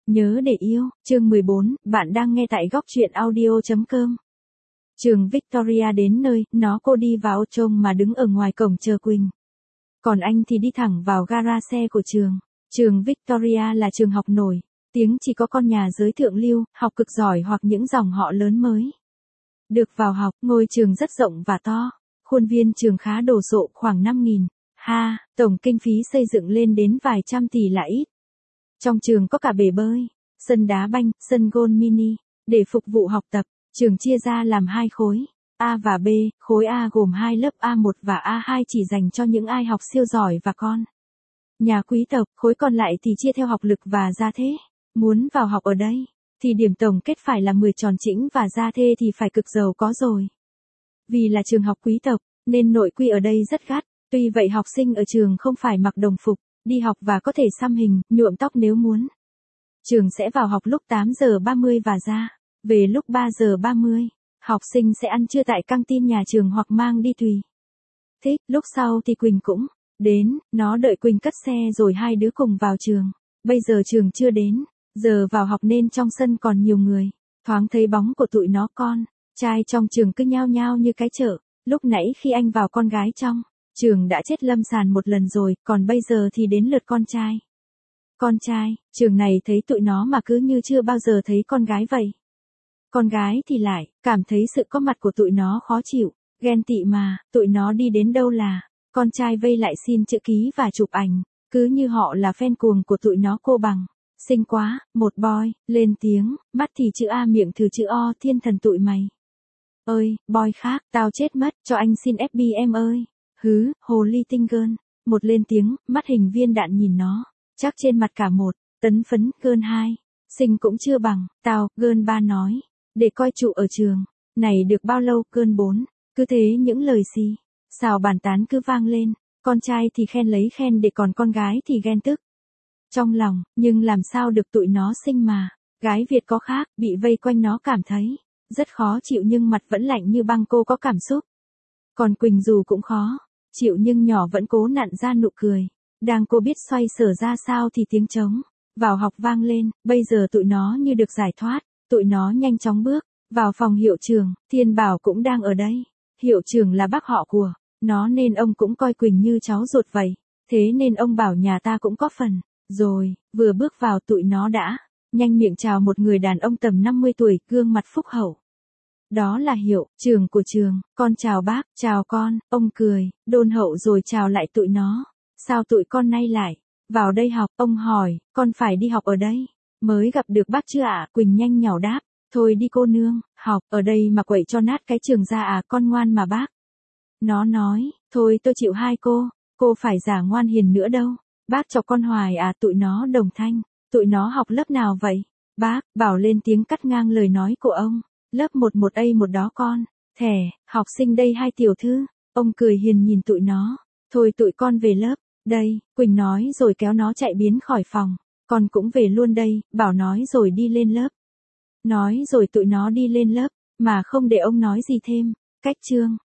Nhớ để yêu, chương 14, bạn đang nghe tại góc truyện audio.com. Trường Victoria đến nơi, cô đi vào trông mà đứng ở ngoài cổng chờ Quỳnh. Còn anh thì đi thẳng vào gara xe của trường. Trường Victoria là trường học nổi, tiếng chỉ có con nhà giới thượng lưu, học cực giỏi hoặc những dòng họ lớn mới được vào học. Ngôi trường rất rộng và to, khuôn viên trường khá đồ sộ, khoảng 5.000 ha, tổng kinh phí xây dựng lên đến vài trăm tỷ là ít. Trong trường có cả bể bơi, sân đá banh, sân golf mini, để phục vụ học tập. Trường chia ra làm 2 khối, A và B. Khối A gồm 2 lớp A1 và A2 chỉ dành cho những ai học siêu giỏi và con nhà quý tộc. Khối còn lại thì chia theo học lực và gia thế. Muốn vào học ở đây, thì điểm tổng kết phải là 10 tròn chỉnh và gia thế thì phải cực giàu có rồi. Vì là trường học quý tộc, nên nội quy ở đây rất gắt. Tuy vậy học sinh ở trường không phải mặc đồng phục, đi học và có thể xăm hình, nhuộm tóc nếu muốn. Trường sẽ vào học lúc 8 giờ 30 và ra về lúc 3 giờ 30. Học sinh sẽ ăn trưa tại căng tin nhà trường hoặc mang đi tùy thích. Lúc sau thì Quỳnh cũng đến, nó đợi Quỳnh cất xe rồi hai đứa cùng vào trường. Bây giờ trường chưa đến giờ vào học nên trong sân còn nhiều người. Thoáng thấy bóng của tụi nó con trai trong trường cứ nhao nhao như cái chợ. Lúc nãy khi anh vào con gái trong trường đã chết lâm sàn một lần rồi, còn bây giờ thì đến lượt con trai. Con trai, trường này thấy tụi nó mà cứ như chưa bao giờ thấy con gái vậy. Con gái thì lại, cảm thấy sự có mặt của tụi nó khó chịu, ghen tị mà, tụi nó đi đến đâu là, con trai vây lại xin chữ ký và chụp ảnh, cứ như họ là fan cuồng của tụi nó. Cô bằng, xinh quá, một boy, lên tiếng, mắt thì chữ A miệng thử chữ O, thiên thần tụi mày. Ơi, boy khác, tao chết mất, cho anh xin FB em ơi. Hứ, hồ ly tinh gơn. Một lên tiếng, mắt hình viên đạn nhìn nó. Chắc trên mặt cả một, tấn phấn, gơn 2. Xinh cũng chưa bằng, tao, gơn 3 nói. Để coi trụ ở trường, này được bao lâu, gơn 4. Cứ thế những lời xì xào bàn tán cứ vang lên. Con trai thì khen lấy khen để còn con gái thì ghen tức trong lòng, nhưng làm sao được, tụi nó xinh mà. Gái Việt có khác, bị vây quanh nó cảm thấy rất khó chịu nhưng mặt vẫn lạnh như băng. Cô có cảm xúc. Còn Quỳnh dù cũng khó chịu nhưng nhỏ vẫn cố nặn ra nụ cười. Đang cô biết xoay sở ra sao thì tiếng trống vào học vang lên. Bây giờ tụi nó như được giải thoát. Tụi nó nhanh chóng bước vào phòng hiệu trưởng. Thiên Bảo cũng đang ở đây. Hiệu trưởng là bác họ của nó nên ông cũng coi Quỳnh như cháu ruột vậy. Thế nên ông bảo nhà ta cũng có phần. Rồi, vừa bước vào tụi nó đã nhanh miệng chào một người đàn ông tầm 50 tuổi, gương mặt phúc hậu. Đó là hiệu trưởng của trường. Con chào bác, chào con. Ông cười đôn hậu rồi chào lại tụi nó. Sao tụi con nay lại vào đây học? Ông hỏi. Con phải đi học ở đây. Mới gặp được bác chưa ạ? Quỳnh nhanh nhảu đáp. Thôi đi cô nương, học ở đây mà quậy cho nát cái trường ra à? Con ngoan mà bác. Nó nói. Thôi tôi chịu hai cô phải giả ngoan hiền nữa đâu. Bác cho con hoài à? Tụi nó đồng thanh. Tụi nó học lớp nào vậy? Bác bảo lên tiếng cắt ngang lời nói của ông. Lớp 11A1 đó con. Thẻ, học sinh đây hai tiểu thư. Ông cười hiền nhìn tụi nó. Thôi tụi con về lớp. Đây, Quỳnh nói rồi kéo nó chạy biến khỏi phòng. Con cũng về luôn đây, bảo nói rồi đi lên lớp. Nói rồi tụi nó đi lên lớp, mà không để ông nói gì thêm. Cách chương